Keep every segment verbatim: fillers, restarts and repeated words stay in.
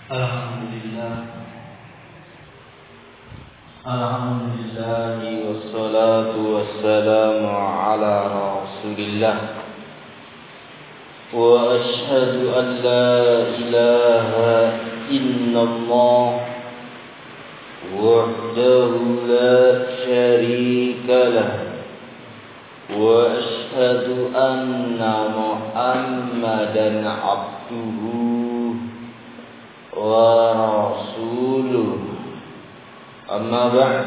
Alhamdulillah. Alhamdulillah wassalatu wassalamu ala Rasulillah. Wa ashhadu an la ilaha illallah wahdahu la syarika lah. Wa ashhadu anna Muhammadan abduhu wa rasuluh. Amma ba'd.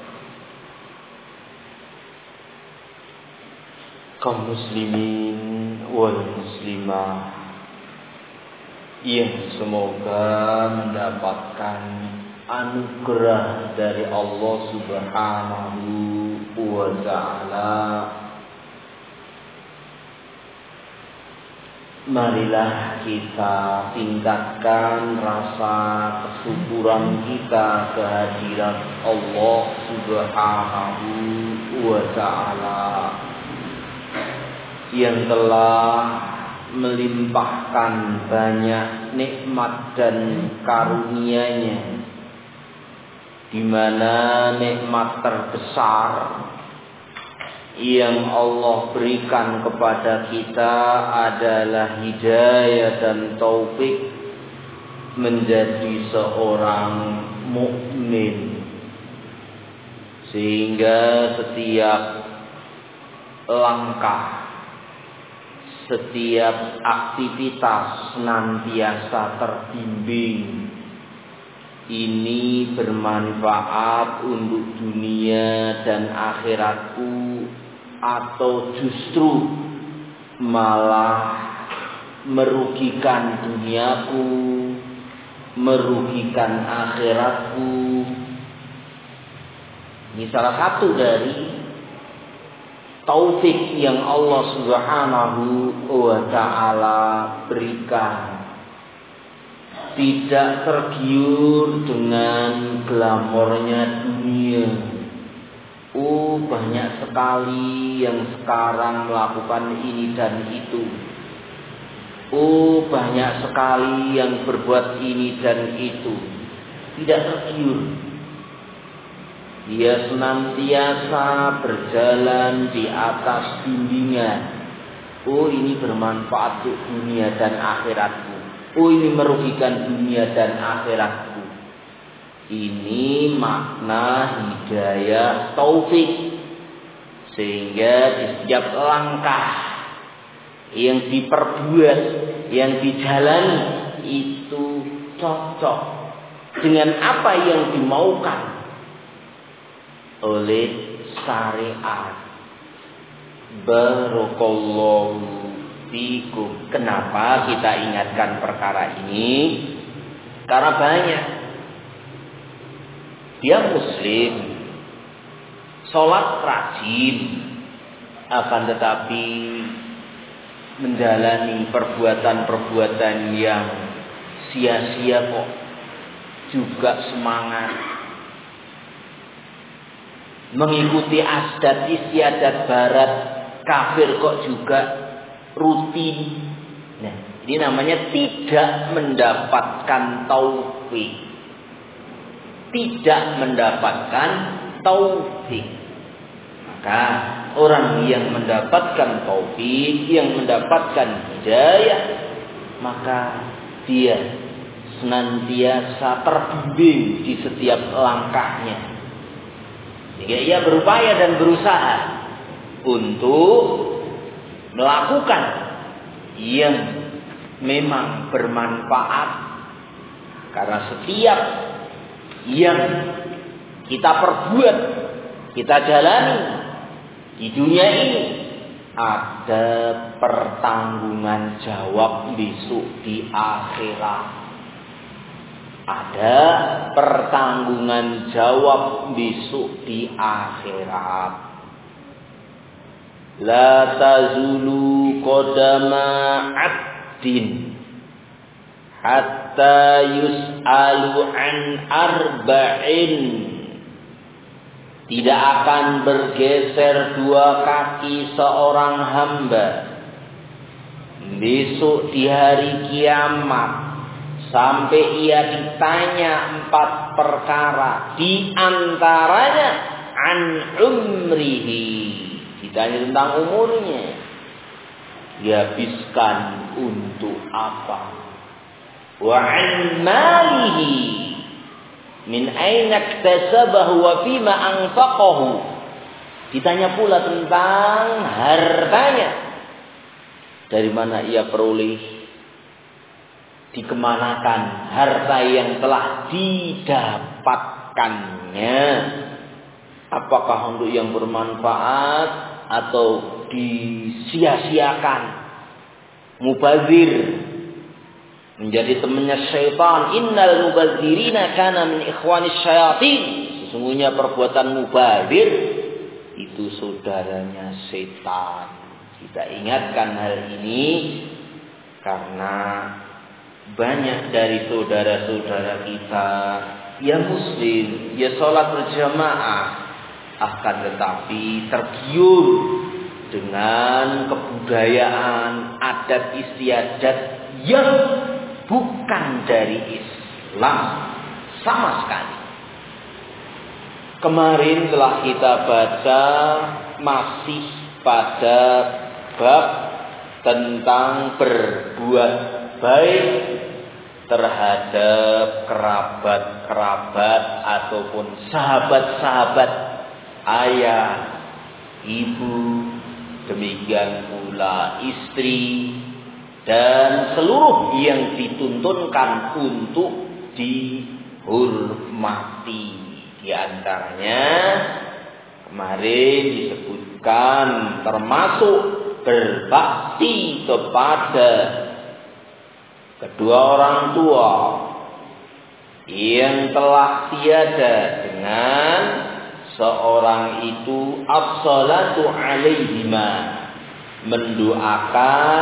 Kaum muslimin wal muslimah yang semoga mendapatkan anugerah dari Allah Subhanahu wa ta'ala, marilah kita tingkatkan rasa kesyukuran kita kehadiran Allah Subhanahu wa ta'ala yang telah melimpahkan banyak nikmat dan karunia-Nya, di mana nikmat terbesar yang Allah berikan kepada kita adalah hidayah dan taufik menjadi seorang mukmin, sehingga setiap langkah, setiap aktivitas senantiasa terbimbing. Ini bermanfaat untuk dunia dan akhiratku, atau justru malah merugikan duniaku, merugikan akhiratku. Ini salah satu dari taufik yang Allah Subhanahu wa ta'ala berikan. Tidak tergiur dengan glamornya dunia. Oh, banyak sekali yang sekarang melakukan ini dan itu. Oh, banyak sekali yang berbuat ini dan itu. Tidak tergiur. Dia senantiasa berjalan di atas bimbingan. Oh, ini bermanfaat untuk dunia dan akhiratku. Oh, ini merugikan dunia dan akhiratku. Ini makna hidayah taufik, sehingga di setiap langkah yang diperbuat, yang dijalani itu cocok dengan apa yang dimaukan oleh syariat. Barakallahu fikum. Kenapa kita ingatkan perkara ini? Karena banyak dia muslim, sholat rajin, akan tetapi menjalani perbuatan-perbuatan yang sia-sia kok, juga semangat mengikuti adat istiadat barat kafir kok juga rutin. Nah, ini namanya tidak mendapatkan taufik. Tidak mendapatkan taufik. Maka orang yang mendapatkan taufik, yang mendapatkan hidayah, maka dia senantiasa terbimbing di setiap langkahnya. Sehingga ia berupaya dan berusaha untuk melakukan yang memang bermanfaat. Karena setiap yang kita perbuat, kita jalani di dunia ini, ada pertanggungan jawab besok di akhirat. Ada pertanggungan jawab besok di akhirat. La tazulu qadama 'abdin hatta yus'alu an arba'in. Tidak akan bergeser dua kaki seorang hamba besok di hari kiamat sampai ia ditanya empat perkara, di antaranya an umrihi, ditanya tentang umurnya, dihabiskan untuk apa, wa an malihi, min aina iktasabahu wa fima anfaqahu, ditanya pula tentang hartanya, dari mana ia peroleh, dikemanakan harta yang telah didapatkannya, apakah untuk yang bermanfaat atau disia-siakan, mubazir, menjadi temannya syaitan. Innal mubazirina kana min ikhwanis syayatin, sesungguhnya perbuatan mubazir itu saudaranya setan. Kita ingatkan hal ini karena banyak dari saudara-saudara kita yang muslim, ya sholat berjamaah, akan tetapi tergiur dengan kebudayaan, adat istiadat yang bukan dari Islam sama sekali. Kemarin telah kita baca masih pada bab tentang berbuat baik terhadap kerabat-kerabat ataupun sahabat-sahabat ayah, ibu, demikian pula istri dan seluruh yang dituntunkan untuk dihormati. Di antaranya kemarin disebutkan termasuk berbakti kepada kedua orang tua yang telah tiada dengan seorang itu as-salatu alaihima, mendoakan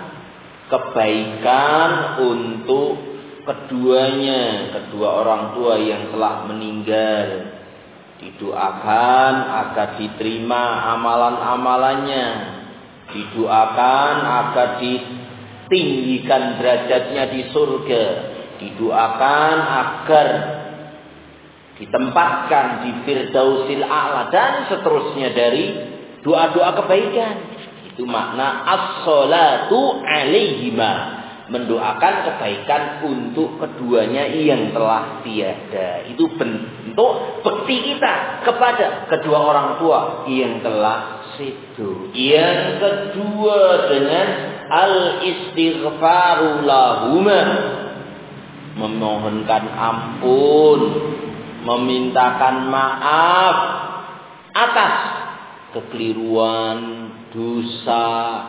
kebaikan untuk keduanya, kedua orang tua yang telah meninggal, didoakan agar diterima amalan-amalannya, didoakan agar ditinggikan derajatnya di surga, didoakan agar ditempatkan di Firdausil A'la dan seterusnya dari doa-doa kebaikan. Itu makna as-salatu alaihima, mendoakan kebaikan untuk keduanya yang telah tiada. Itu bentuk bakti kita kepada kedua orang tua yang telah sedo. Yang kedua dengan al-istighfaru lahuma, memohonkan ampun, memintakan maaf atas kekeliruan, dosa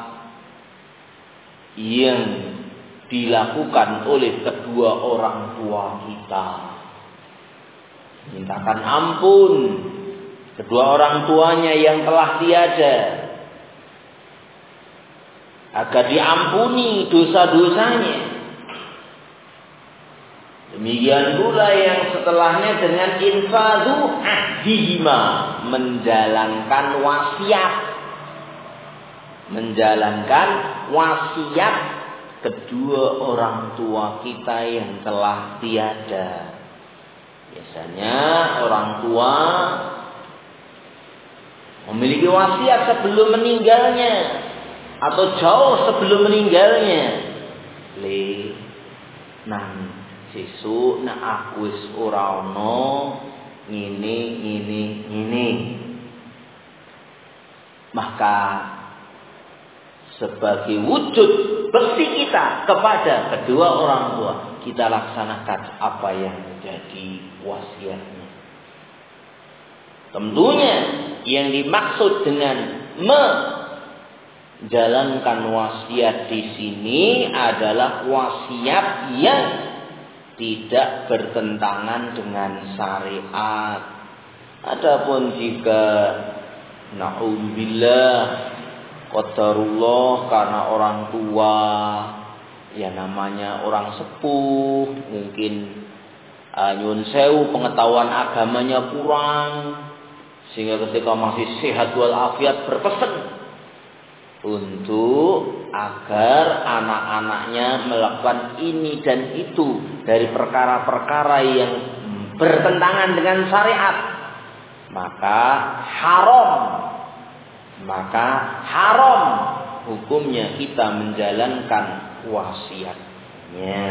yang dilakukan oleh kedua orang tua kita. Mintakan ampun kedua orang tuanya yang telah tiada, agar diampuni dosa-dosanya. Demikian pula yang setelahnya dengan infadhu ahdihima, menjalankan wasiat, menjalankan wasiat kedua orang tua kita yang telah tiada. Biasanya orang tua memiliki wasiat sebelum meninggalnya atau jauh sebelum meninggalnya. Le nang sesuk nek aku wis ora ana ngene ngene ngene, maka sebagai wujud bakti kita kepada kedua orang tua, kita laksanakan apa yang menjadi wasiatnya. Tentunya yang dimaksud dengan menjalankan wasiat di sini adalah wasiat yang tidak bertentangan dengan syariat. Adapun jika na'udzubillah qadarullah karena orang tua, ya namanya orang sepuh, mungkin uh, nyun sewu pengetahuan agamanya kurang, sehingga ketika masih sehat walafiat berpesan untuk agar anak-anaknya melakukan ini dan itu dari perkara-perkara yang bertentangan dengan syariat, maka haram maka haram hukumnya kita menjalankan wasiatnya.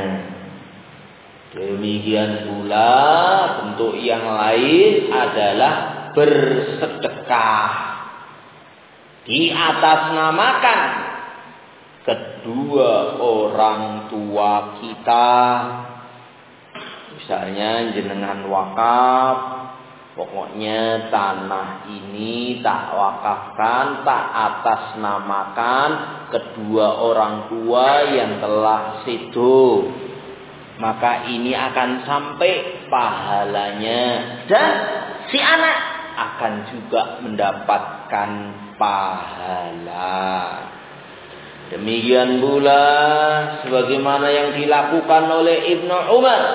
Demikian pula bentuk yang lain adalah bersedekah, diatasnamakan kedua orang tua kita. Misalnya jenengan wakaf, pokoknya tanah ini tak wakafkan, tak atasnamakan kedua orang tua yang telah sedo, maka ini akan sampai pahalanya dan si anak akan juga mendapatkan pahala. Demikian pula sebagaimana yang dilakukan oleh Ibnu Umar.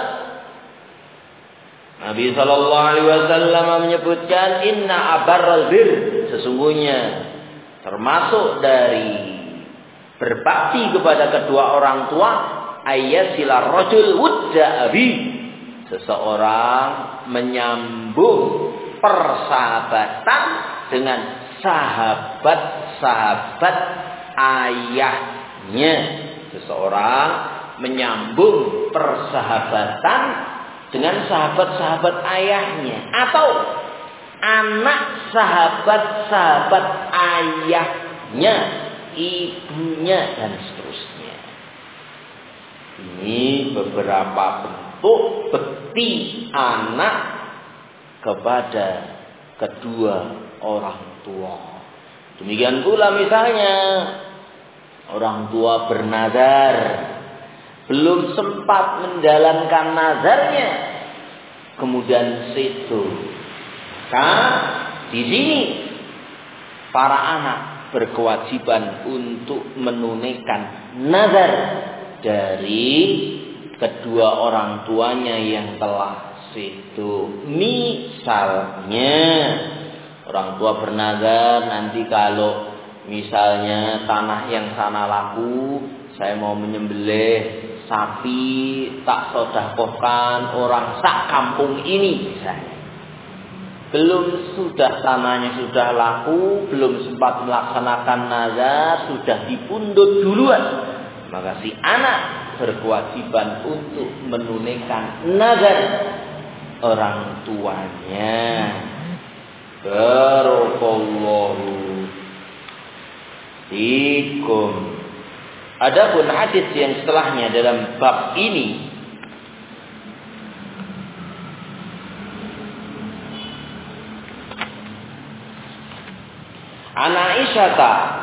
Nabi sallallahu alaihi wasallam menyebutkan inna abarral bir, sesungguhnya termasuk dari berbakti kepada kedua orang tua ayyasilar rajul wudda abi, seseorang menyambung persahabatan dengan sahabat-sahabat ayahnya. Seseorang menyambung persahabatan dengan sahabat-sahabat ayahnya, atau anak sahabat-sahabat ayahnya, ibunya, dan seterusnya. Ini beberapa bentuk bekti anak kepada kedua orang tua. Demikian pula misalnya orang tua bernazar, belum sempat menjalankan nazarnya, kemudian sedo. Maka di sini para anak berkewajiban untuk menunaikan nazar dari kedua orang tuanya yang telah sedo. Misalnya orang tua bernazar, nanti kalau misalnya tanah yang sana laku, saya mau menyembelih sapi, tak sedekahkan orang sak kampung ini misalnya. Belum sudah tanahnya sudah laku, belum sempat melaksanakan nazar, sudah dipundut duluan. Maka si anak berkewajiban untuk menunaikan nazar orang tuanya. Barakallahu fikum. Adapun hadis yang setelahnya dalam bab ini An Aisyah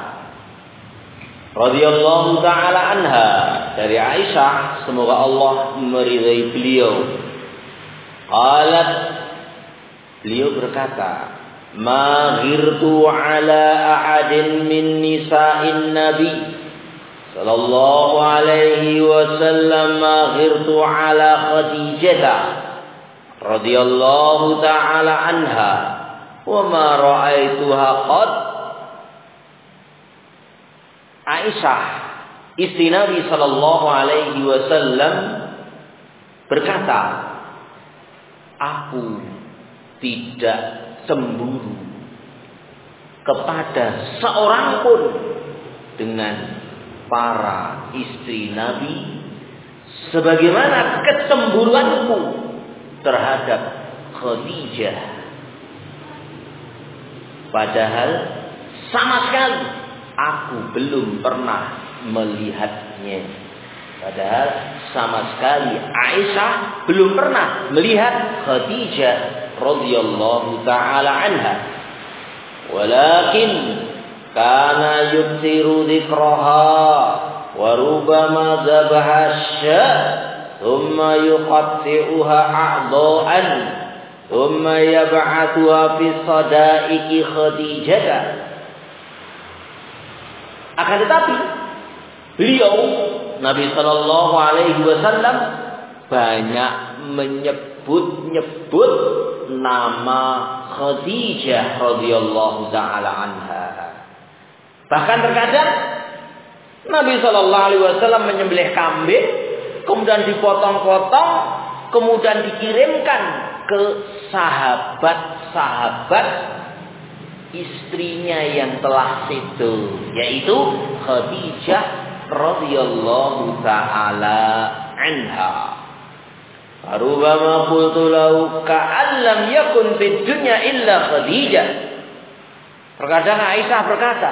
radhiyallahu taala anha, dari Aisyah semoga Allah meridai beliau. Qalat, beliau berkata, ma ghirtu ala ahadin min nisa'in nabi sallallahu alaihi wasallam ma ghirtu ala Khadijah radhiyallahu taala anha wa ma ra'aituha qad. Aisyah istri Nabi sallallahu alaihi wasallam berkata, aku tidak cemburu kepada seorang pun dengan para istri Nabi sebagaimana kecemburuanku terhadap Khadijah. Padahal sama sekali aku belum pernah melihatnya. Padahal sama sekali Aisyah belum pernah melihat Khadijah radhiyallahu taala anha. Walakin kana yubtiru dzikraha wa rubama dhabaha asya thumma yuqatti'uha a'dha'an thumma yab'athuha fi sadaiki Khadijah. Akan tetapi beliau Nabi sallallahu alaihi wasallam banyak menyebut-nyebut nama Khadijah radhiyallahu taala anha. Bahkan terkadang Nabi Shallallahu Alaihi Wasallam menyembelih kambing, kemudian dipotong-potong, kemudian dikirimkan ke sahabat-sahabat istrinya yang telah situ, yaitu Khadijah radhiyallahu taala anha. Arubama qultu lahu ka'an lam yakun fid dunya illa Khadijah. Terkadang Aisyah berkata,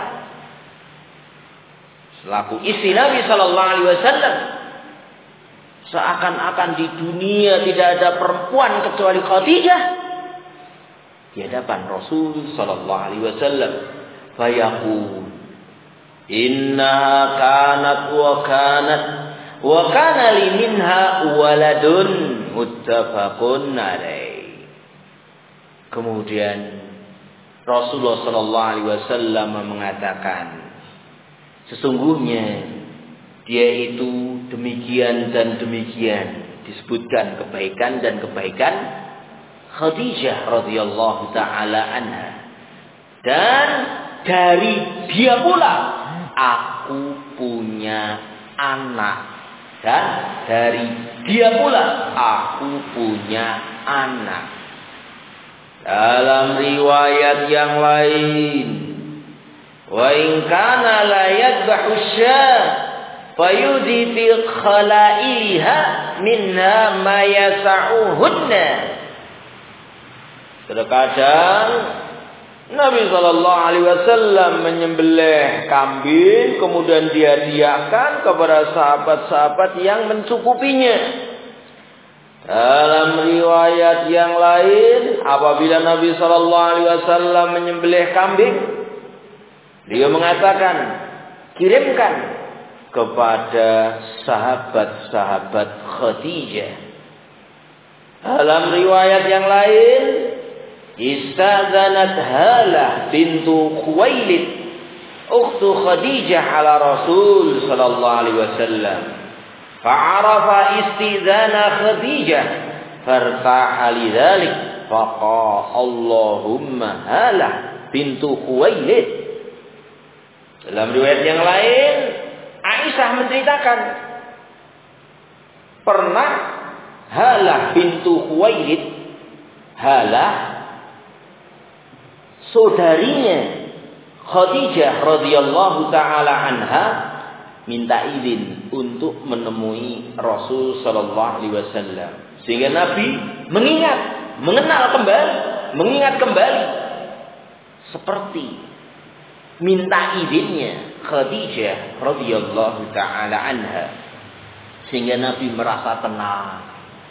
selaku istri Nabi sallallahu alaihi wasallam, seakan-akan di dunia tidak ada perempuan kecuali Khadijah di hadapan Rasul sallallahu alaihi wasallam. Fayaqul inna kanat wa kanat wa kana li minha waladun muttafaqun alaih. Kemudian Rasulullah sallallahu alaihi wasallam mengatakan, sesungguhnya dia itu demikian dan demikian, disebutkan kebaikan dan kebaikan Khadijah radhiyallahu taala anha. Dan dari dia pula aku punya anak. Dan dari dia pula aku punya anak. Dalam riwayat yang lain, wa in kana la yadhbahu syah fayudi fi khala'iha minha ma yas'uhunna. Terkadang Nabi sallallahu alaihi wasallam menyembelih kambing, kemudian dihadiahkan kepada sahabat-sahabat yang mencukupinya. Dalam riwayat yang lain, apabila Nabi sallallahu alaihi wasallam menyembelih kambing, dia mengatakan, kirimkan kepada sahabat-sahabat Khadijah. Dalam riwayat yang lain, istazanat Halah bintu Khuwailid ukhtu Khadijah ala Rasul sallallahu alaihi wasallam. Fa'arafa istizana Khadijah fartaha lidzalik faqa Allahumma Halah bintu Khuwailid. Dalam riwayat yang lain, Aisyah menceritakan pernah Halah bintu Khuwailid, Halah saudarinya Khadijah radhiyallahu taala anha, minta izin untuk menemui Rasul sallallahu alaihi wasallam, sehingga Nabi mengingat, mengenal kembali, mengingat kembali seperti minta izinnya Khadijah radhiyallahu taala anha, sehingga Nabi merasa tenang.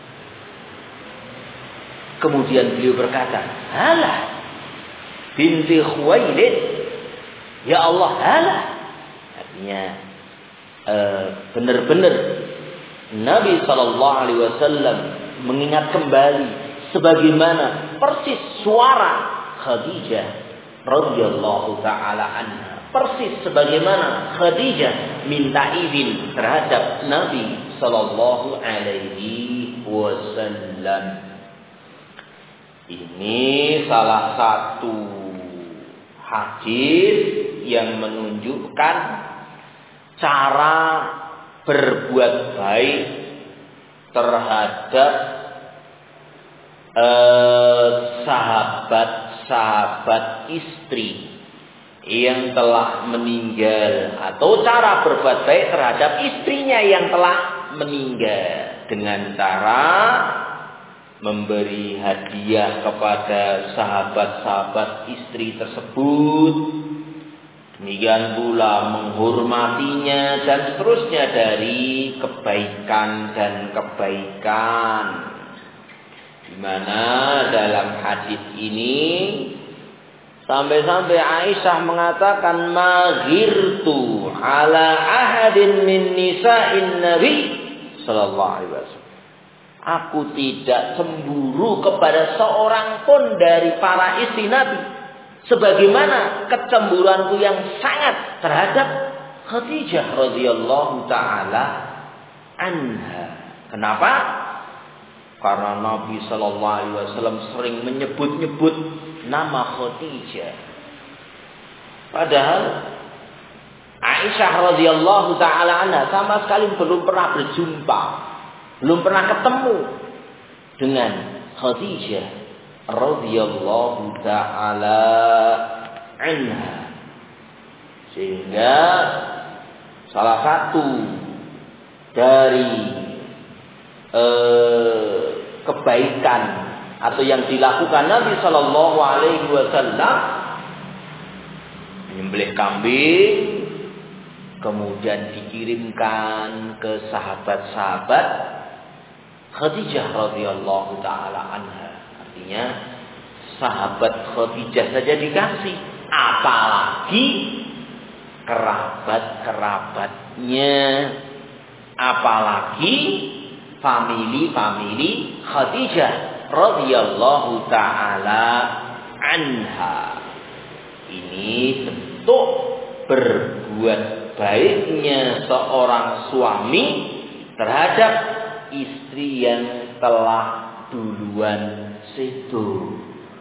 Kemudian beliau berkata, Halah binti Khuwailid, ya Allah, Halah. Artinya Uh, benar-benar Nabi sallallahu alaihi wasallam mengingat kembali sebagaimana persis suara Khadijah radhiyallahu taala anha, persis sebagaimana Khadijah minta izin terhadap Nabi sallallahu alaihi wasallam. Ini salah satu hadis yang menunjukkan cara berbuat baik terhadap eh, sahabat-sahabat istri yang telah meninggal, atau cara berbuat baik terhadap istrinya yang telah meninggal dengan cara memberi hadiah kepada sahabat-sahabat istri tersebut. Demikian pula menghormatinya dan seterusnya dari kebaikan dan kebaikan. Di mana dalam hadis ini sampai-sampai Aisyah mengatakan, maghirtu ala ahadin min nisa'in Nabi sallallahu alaihi wasallam. Aku tidak cemburu kepada seorang pun dari para istri Nabi, sebagaimana kecemburuanku yang sangat terhadap Khadijah radhiyallahu taala anha. Kenapa? Karena Nabi sallallahu alaihi wasallam sering menyebut-nyebut nama Khadijah. Padahal Aisyah radhiyallahu taala anha sama sekali belum pernah berjumpa, belum pernah ketemu dengan Khadijah radhiyallahu taala anha. Sehingga salah satu dari eh, kebaikan atau yang dilakukan Nabi Shallallahu Alaihi Wasallam menyembelih kambing, kemudian dikirimkan ke sahabat-sahabat Khadijah radhiyallahu taala anha. Artinya sahabat Khadijah saja dikasih, apalagi kerabat-kerabatnya, apalagi famili-famili Khadijah radhiyallahu taala anha. Ini bentuk berbuat baiknya seorang suami terhadap istri yang telah duluan sedo.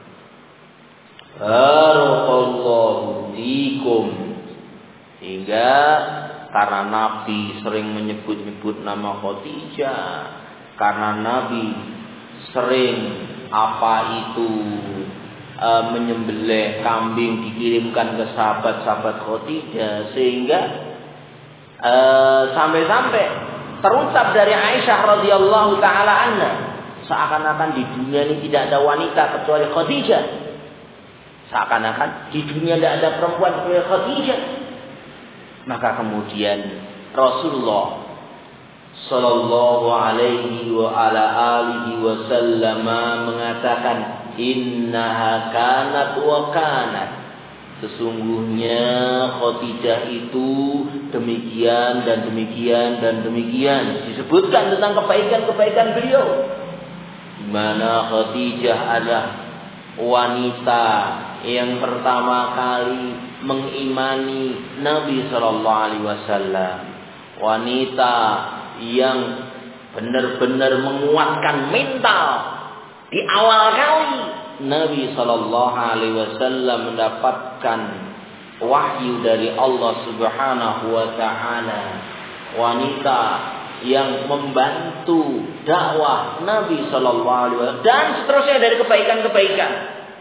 Barakallahu fikum. Hingga karena Nabi sering menyebut-nyebut nama Khadijah, karena Nabi sering apa itu e, menyembelih kambing dikirimkan ke sahabat-sahabat Khadijah, sehingga e, sampai-sampai terucap dari Aisyah radhiyallahu taala anha, seakan-akan di dunia ini tidak ada wanita kecuali Khadijah, seakan-akan di dunia tidak ada perempuan kecuali Khadijah. Maka kemudian Rasulullah sallallahu alaihi wa ala alihi wasallam mengatakan, innaha kanat wa kanat, sesungguhnya Khadijah itu demikian dan demikian dan demikian. Disebutkan tentang kebaikan-kebaikan beliau, di mana Khadijah adalah wanita yang pertama kali mengimani Nabi Sallallahu Alaihi Wasallam, wanita yang benar-benar menguatkan mental. Di awal kali Nabi Sallallahu Alaihi Wasallam mendapatkan wahyu dari Allah Subhanahu Wa Taala, wanita yang membantu dakwah Nabi Sallallahu Alaihi Wasallam dan seterusnya dari kebaikan-kebaikan.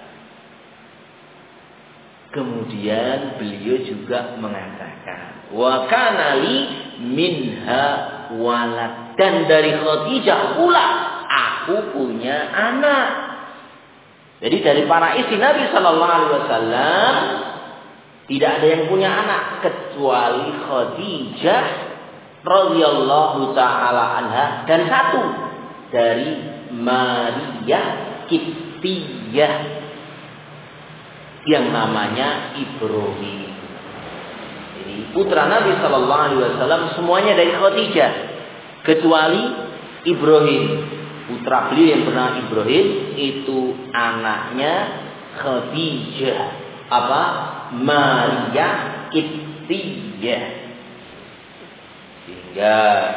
Kemudian beliau juga mengatakan, wa kana li minha walad, dan dari Khadijah pula aku punya anak. Jadi dari para istri Nabi Sallallahu Alaihi Wasallam tidak ada yang punya anak kecuali Khadijah radhiyallahu taala anha, dan satu dari Maria Kiptiyah yang namanya Ibrahim. Jadi putra Nabi Sallallahu Alaihi Wasallam semuanya dari Khadijah kecuali Ibrahim. Putra beliau yang bernama Ibrahim itu anaknya Khadijah, apa? Maria Kiptiyah. Sehingga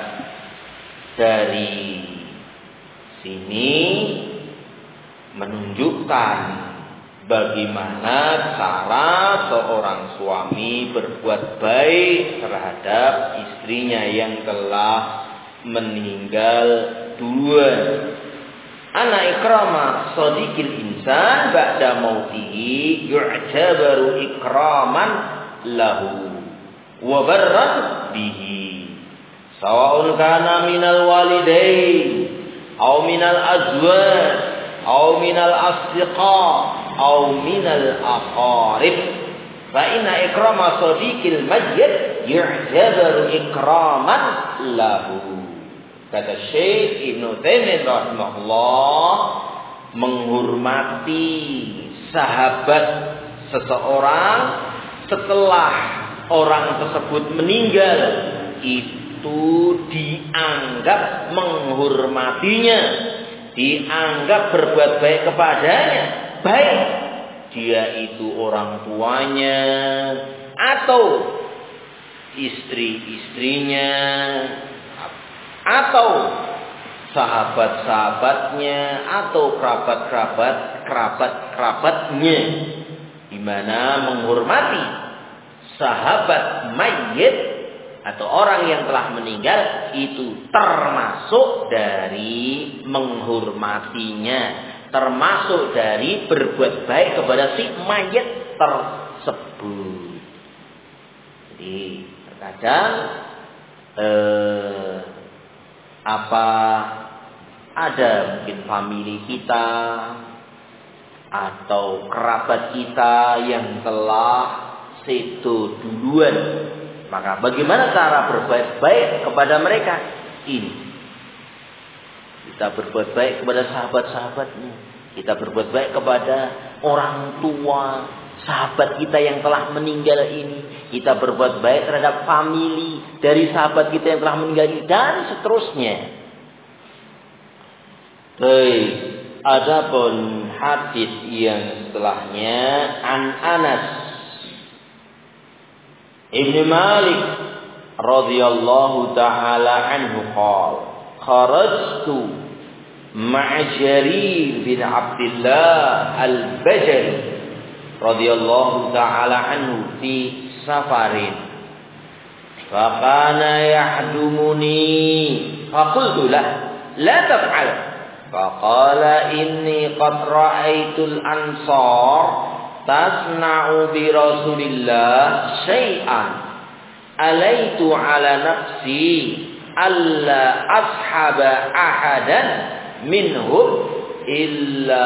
dari sini menunjukkan bagaimana cara seorang suami berbuat baik terhadap istrinya yang telah meninggal duluan. Ana ikrama sadiqil insan ba'da mautihi yu'tabaru ikraman lahu wa barran bihi, sawa'un kana minal walidain aw minal azwaj aw minal asdiqa aw minal aqarib, fa inna ikrama sadiqil mayyit yu'tabaru ikraman lahu. Kata Syekh Ibnu Taimiyah rahimahullah, menghormati sahabat seseorang setelah orang tersebut meninggal itu dianggap menghormatinya, dianggap berbuat baik kepadanya, baik dia itu orang tuanya atau istri-istrinya atau sahabat-sahabatnya atau kerabat-kerabat kerabat-kerabatnya, di mana menghormati sahabat mayit atau orang yang telah meninggal itu termasuk dari menghormatinya, termasuk dari berbuat baik kepada si mayit tersebut. Jadi terkadang eh, apa ada mungkin famili kita atau kerabat kita yang telah sedo duluan, maka bagaimana cara berbuat baik kepada mereka? Ini kita berbuat baik kepada sahabat-sahabatnya, kita berbuat baik kepada orang tua sahabat kita yang telah meninggal ini, kita berbuat baik terhadap famili dari sahabat kita yang telah meninggal ini, dan seterusnya. Baik, adapun hadis yang setelahnya, an Anas Ibn Malik radhiyallahu taala anhu qala kharajtu ma'a Jarir bin Abdullah al-Bajali radhiyallahu taala anhu fi safarin faqana yahdumuni faqultu lah la taf'al faqala inni qad ra'aitul ansar tasna'u bi Rasulillah syai'an alaitu ala nafsi alla ashaba ahadan minhum illa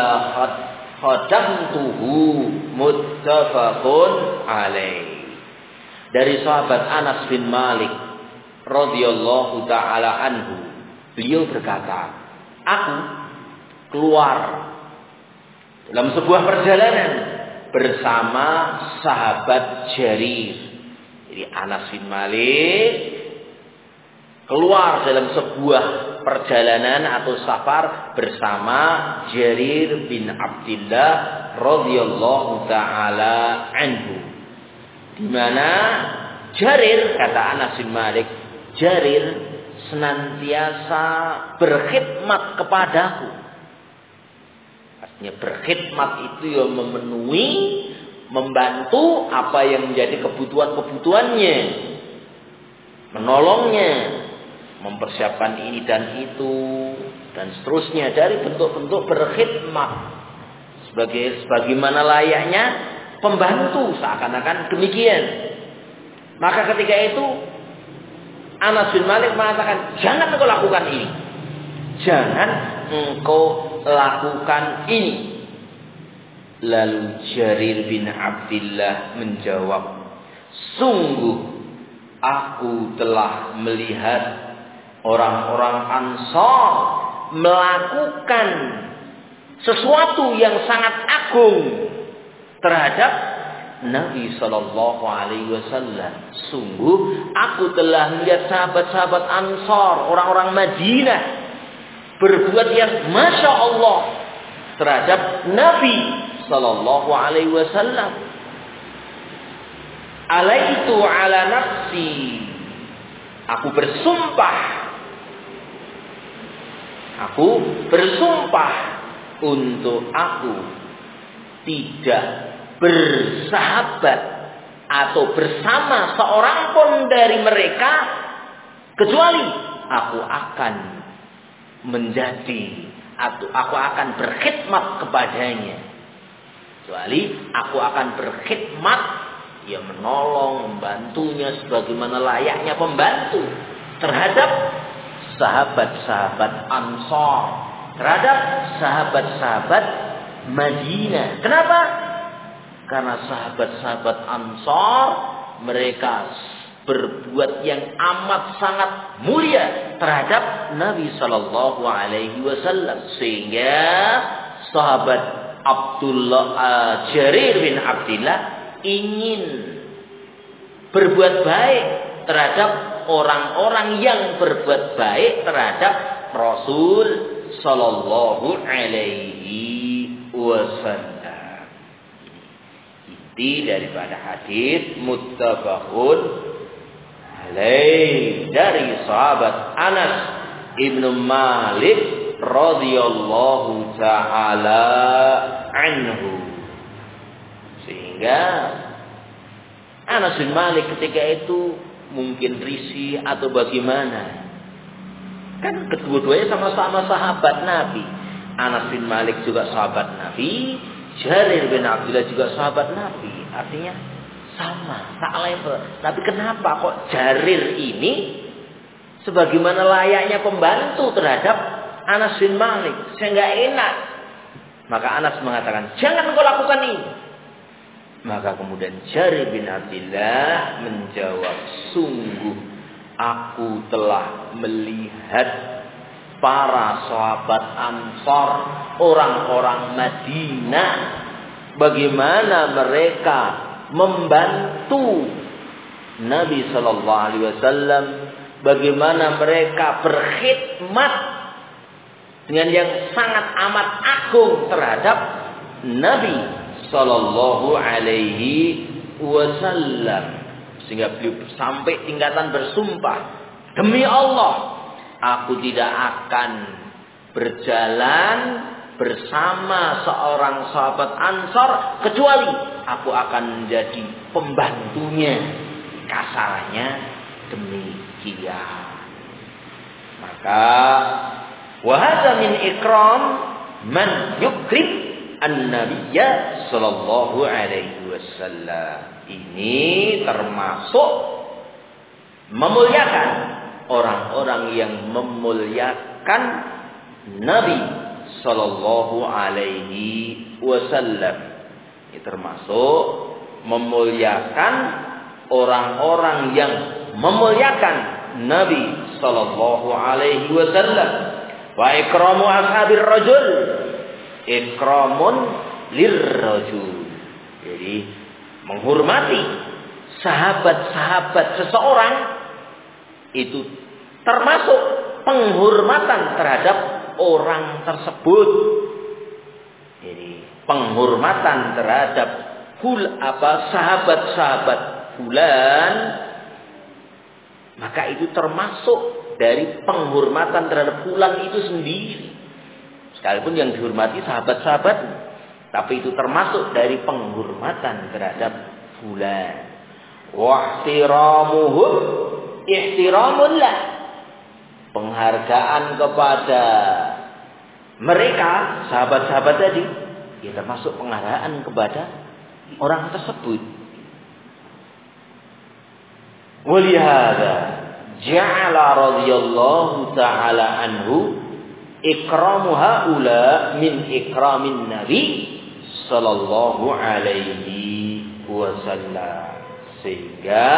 khadamtuhu muttafaqun alaih. Dari sahabat Anas bin Malik radhiyallahu taala anhu, beliau berkata, aku keluar dalam sebuah perjalanan bersama sahabat Jarir. Jadi Anas bin Malik keluar dalam sebuah perjalanan atau safar bersama Jarir bin Abdullah radhiyallahu taala anhu. Di mana Jarir, kata Anas bin Malik, Jarir senantiasa berkhidmat kepadaku. Artinya berkhidmat itu yang memenuhi, membantu apa yang menjadi kebutuhan-kebutuhannya, menolongnya, mempersiapkan ini dan itu dan seterusnya, dari bentuk-bentuk berkhidmat sebagai sebagaimana layaknya pembantu, seakan-akan demikian. Maka ketika itu Anas bin Malik mengatakan, jangan engkau lakukan ini, jangan engkau lakukan ini. Lalu Jarir bin Abdullah menjawab, sungguh aku telah melihat orang-orang Ansar melakukan sesuatu yang sangat agung terhadap Nabi Sallallahu Alaihi Wasallam. Sungguh aku telah melihat sahabat-sahabat Ansar, orang-orang Madinah, berbuat yang Masya Allah terhadap Nabi Sallallahu Alaihi Wasallam. Alaitu ala nafsi, aku bersumpah, aku bersumpah untuk aku tidak bersahabat atau bersama seorang pun dari mereka kecuali aku akan menjadi atau aku akan berkhidmat kepadanya, kecuali aku akan berkhidmat, ya menolong, membantunya sebagaimana layaknya pembantu terhadap sahabat-sahabat Ansar, terhadap sahabat-sahabat Madinah. Kenapa? Karena sahabat-sahabat Ansar mereka berbuat yang amat sangat mulia terhadap Nabi Sallallahu Alaihi Wasallam, sehingga sahabat Abdullah uh, Jarir bin Abdullah ingin berbuat baik terhadap orang-orang yang berbuat baik terhadap Rasul Sallallahu Alaihi Wasallam. Inti daripada hadis muttafaqun alaih dari sahabat Anas ibnu Malik radhiyallahu taala anhu. Sehingga Anas bin Malik ketika itu mungkin risih atau bagaimana. Kan kedua-duanya sama-sama sahabat Nabi. Anas bin Malik juga sahabat Nabi. Jarir bin Abdullah juga sahabat Nabi. Artinya sama, tak level. Tapi kenapa kok Jarir ini sebagaimana layaknya pembantu terhadap Anas bin Malik? Saya nggak enak. Maka Anas mengatakan, jangan kau lakukan ini. Maka kemudian Jarir bin Abdullah menjawab, sungguh aku telah melihat para sahabat Ansar, orang-orang Madinah, bagaimana mereka membantu Nabi Sallallahu Alaihi Wasallam, bagaimana mereka berkhidmat dengan yang sangat amat agung terhadap Nabi Sallallahu Alaihi Wasallam, sehingga beliau sampai tingkatan bersumpah, demi Allah, aku tidak akan berjalan bersama seorang sahabat Ansar kecuali aku akan menjadi pembantunya. Kasarnya demikian. Maka wahada min ikram man yukrim an-nabiyya sallallahu alaihi wasallam. Ini termasuk memuliakan orang-orang yang memuliakan Nabi sallallahu alaihi wasallam. Ini termasuk memuliakan orang-orang yang memuliakan Nabi sallallahu alaihi wasallam. Wa ikramu ashabir rajul ikramun lirrajul. Jadi menghormati sahabat-sahabat seseorang itu termasuk penghormatan terhadap orang tersebut. Jadi penghormatan terhadap hul apa sahabat-sahabat fulan, maka itu termasuk dari penghormatan terhadap fulan itu sendiri. Sekalipun yang dihormati sahabat-sahabat, tapi itu termasuk dari penghormatan terhadap fulan. Wa ihtiramuhum ihtiramun lah. Penghargaan kepada mereka, sahabat-sahabat tadi, ya termasuk penghargaan kepada orang tersebut. Walihada ja'ala radhiyallahu ta'ala anhu ikramu haula min ikramin nabi sallallahu alaihi wasallam. Sehingga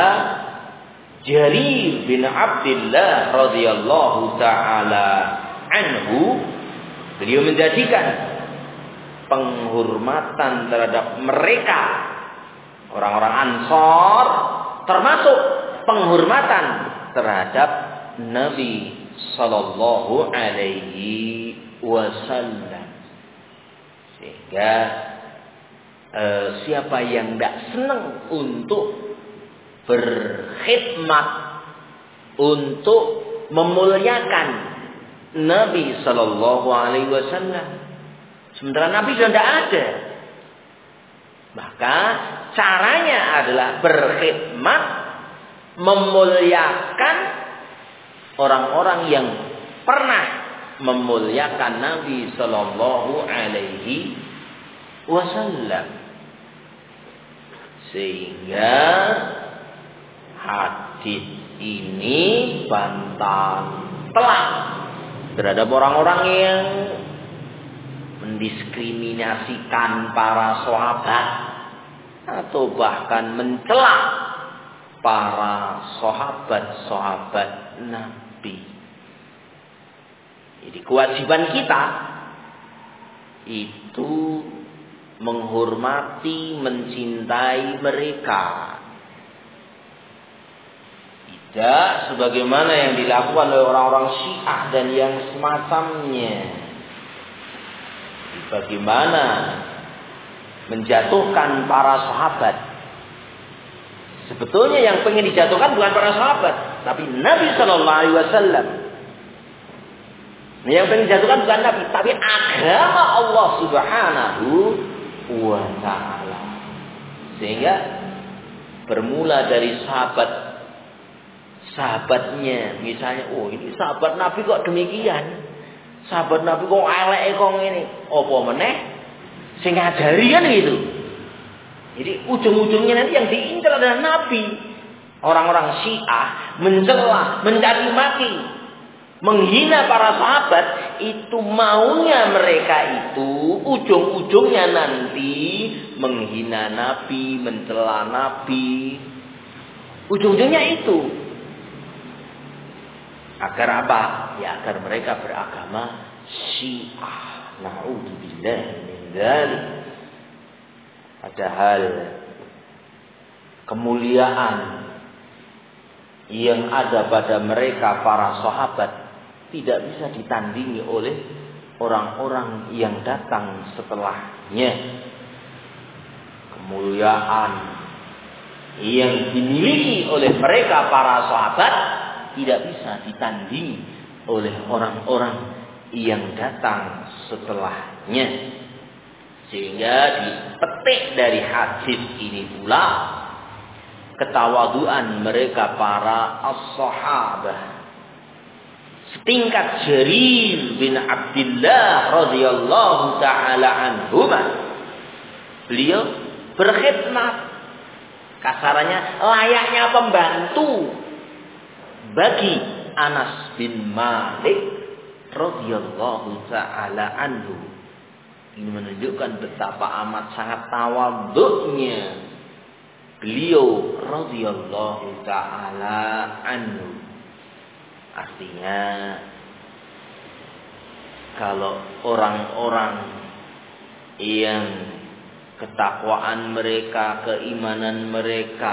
Jarir bin Abdullah radhiyallahu ta'ala anhu, beliau menjadikan penghormatan terhadap mereka orang-orang Ansar termasuk penghormatan terhadap Nabi sallallahu alaihi wasallam. Sehingga eh, siapa yang tidak senang untuk berkhidmat, untuk memuliakan Nabi sallallahu alaihi wasallam, sementara Nabi sudah tidak ada, maka caranya adalah berkhidmat, memuliakan orang-orang yang pernah memuliakan Nabi sallallahu alaihi wasallam. Sehingga hadis ini bantah telak terhadap orang-orang yang mendiskriminasikan para sahabat atau bahkan mencela para sahabat-sahabat Nabi. Jadi kewajiban kita itu menghormati, mencintai mereka. Tidak sebagaimana yang dilakukan oleh orang-orang Syiah dan yang semacamnya. Bagaimana menjatuhkan para sahabat. Sebetulnya yang pengen dijatuhkan bukan para sahabat, tapi Nabi Sallallahu Alaihi Wasallam. Yang pengen dijatuhkan bukan Nabi, tapi agama Allah Subhanahu wa Ta'ala. Sehingga bermula dari sahabat sahabatnya, misalnya, oh ini sahabat Nabi kok demikian, sahabat Nabi kok elek kok ngene, apa meneh sing ngajari kan gitu. Jadi ujung-ujungnya nanti yang diincar adalah Nabi. Orang-orang Syiah mencela, mencaci maki, menghina para sahabat, itu maunya mereka itu ujung-ujungnya nanti menghina Nabi, mencela Nabi. Ujung-ujungnya itu. Agar apa? Ya agar mereka beragama Syiah. Na'udzubillah min dzalik. Padahal kemuliaan yang ada pada mereka para sahabat tidak bisa ditandingi oleh orang-orang yang datang setelahnya. Kemuliaan yang dimiliki oleh mereka para sahabat tidak bisa ditandingi oleh orang-orang yang datang setelahnya. Sehingga dipetik dari hadis ini pula ketawaduan mereka para as-sahabah. Setingkat Jarir bin Abdullah radhiyallahu taala anhuma. Beliau berkhidmat, kasarannya layaknya pembantu bagi Anas bin Malik radhiyallahu taala anhu. Ini menunjukkan betapa amat sangat tawadhu'nya beliau radhiyallahu taala anhu. Artinya kalau orang-orang yang ketakwaan mereka, keimanan mereka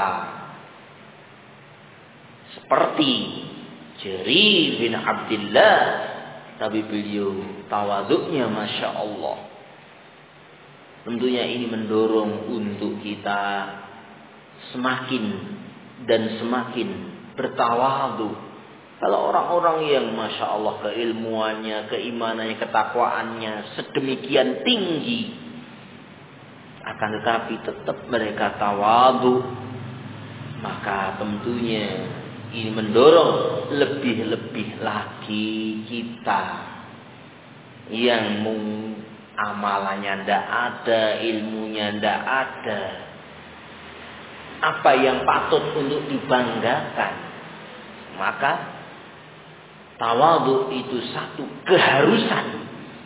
seperti Jarir bin Abdullah, tapi beliau tawadhu'nya masya Allah, tentunya ini mendorong untuk kita semakin dan semakin bertawadhu. Kalau orang-orang yang masya Allah keilmuannya, keimanannya, ketakwaannya sedemikian tinggi, akan tetapi tetap mereka tawadhu, maka tentunya ini mendorong lebih-lebih lagi kita yang amalannya ndak ada, ilmunya ndak ada, apa yang patut untuk dibanggakan, maka tawadhu itu satu keharusan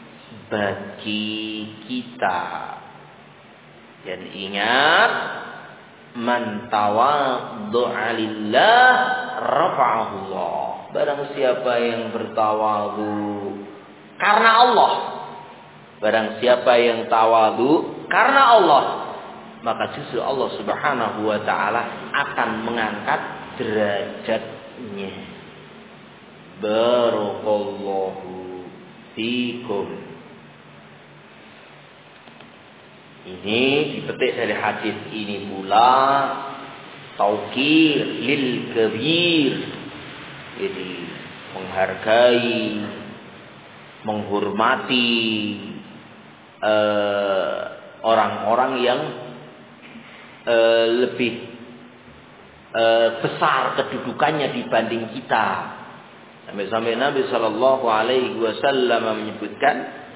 bagi kita. Dan ingat, man tawadhu'a lillah rafa'ahu Allah. Barang siapa yang bertawadhu karena Allah, barang siapa yang tawadhu karena Allah, maka justru Allah Subhanahu wa taala akan mengangkat derajatnya. Barakallahu fikum. Ini dipetik dari hadis ini pula taukir lil kabir. Jadi menghargai, menghormati uh, orang-orang yang uh, lebih uh, besar kedudukannya dibanding kita. Sampai-sampai Nabi Shallallahu Alaihi Wasallam menyebutkan,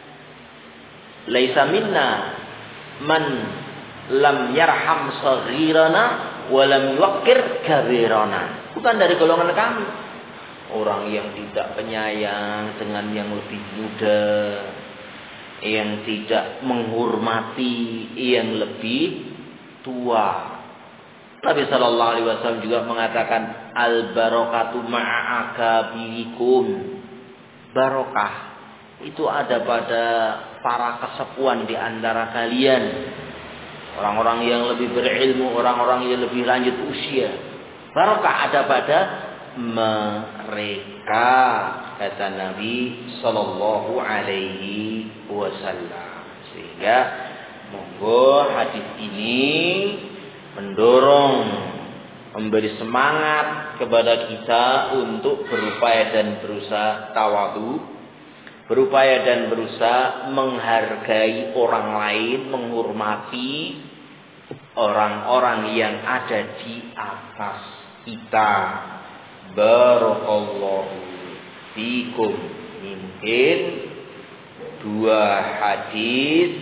laisa minna man lam yarham saghirana wa lam yuqir kabirana. Bukan dari golongan kami orang yang tidak penyayang dengan yang lebih muda, yang tidak menghormati yang lebih tua. Nabi Sallallahu Alaihi Wasallam juga mengatakan, al barakatu ma'a akabirikum. Barokah itu ada pada para kesepuan di antara kalian, orang-orang yang lebih berilmu, orang-orang yang lebih lanjut usia. Barokah ada pada mereka, kata Nabi Sallallahu Alaihi Wasallam. Sehingga monggo hadis ini mendorong, memberi semangat kepada kita untuk berupaya dan berusaha tawadhu, berupaya dan berusaha menghargai orang lain, menghormati orang-orang yang ada di atas kita. Barakallahu fikum. Ini mungkin dua hadis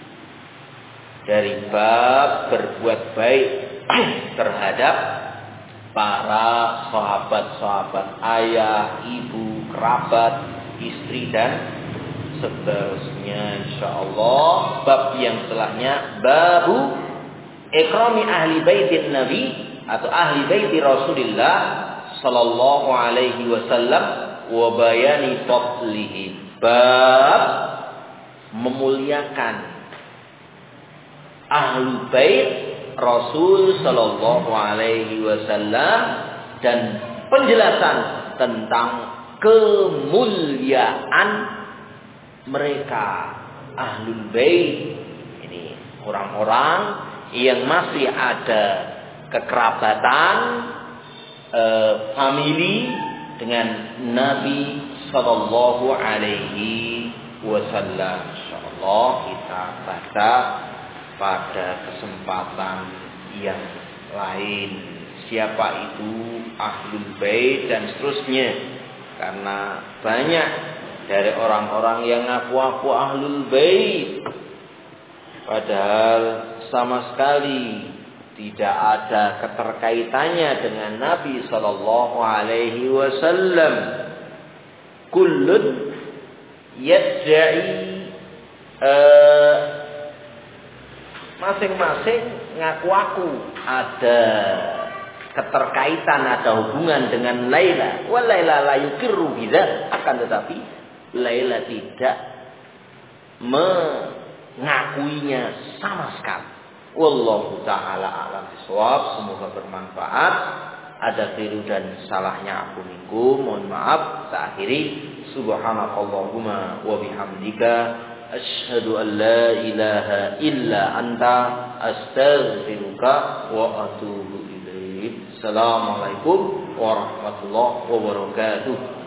dari bab berbuat baik terhadap para sahabat-sahabat, ayah, ibu, kerabat, istri dan seterusnya. Insyaallah bab yang setelahnya babu ikrami ahli baitin nabi atau ahli baiti Rasulillah sallallahu alaihi wasallam wa bayani fadlihi. Bab memuliakan ahli bait Rasul sallallahu alaihi wasallam dan penjelasan tentang kemuliaan mereka. Ahlul bait ini orang-orang yang masih ada kekerabatan e, famili dengan Nabi sallallahu alaihi wasallam. Insyaallah kita baca pada kesempatan yang lain. Siapa itu Ahlul Bait dan seterusnya. Karena banyak dari orang-orang yang ngaku-ngaku Ahlul Bait padahal sama sekali tidak ada keterkaitannya dengan Nabi sallallahu alaihi wasallam. Kullun yad'i uh, masing-masing ngaku-ngaku ada keterkaitan, ada hubungan dengan Laila. Wa Laila la yukirru bidzal, akan tetapi Laila tidak mengakuinya sama sekali. Wallahu ta'ala a'lam bishawab. Semoga bermanfaat. Ada keliru dan salahnya aku minkum, mohon maaf. Saya akhiri. Subhanakallahumma wa bihamdika asyhadu an la ilaha illa anta astaghfiruka wa atubu ilaik. Assalamualaikum warahmatullahi wabarakatuh.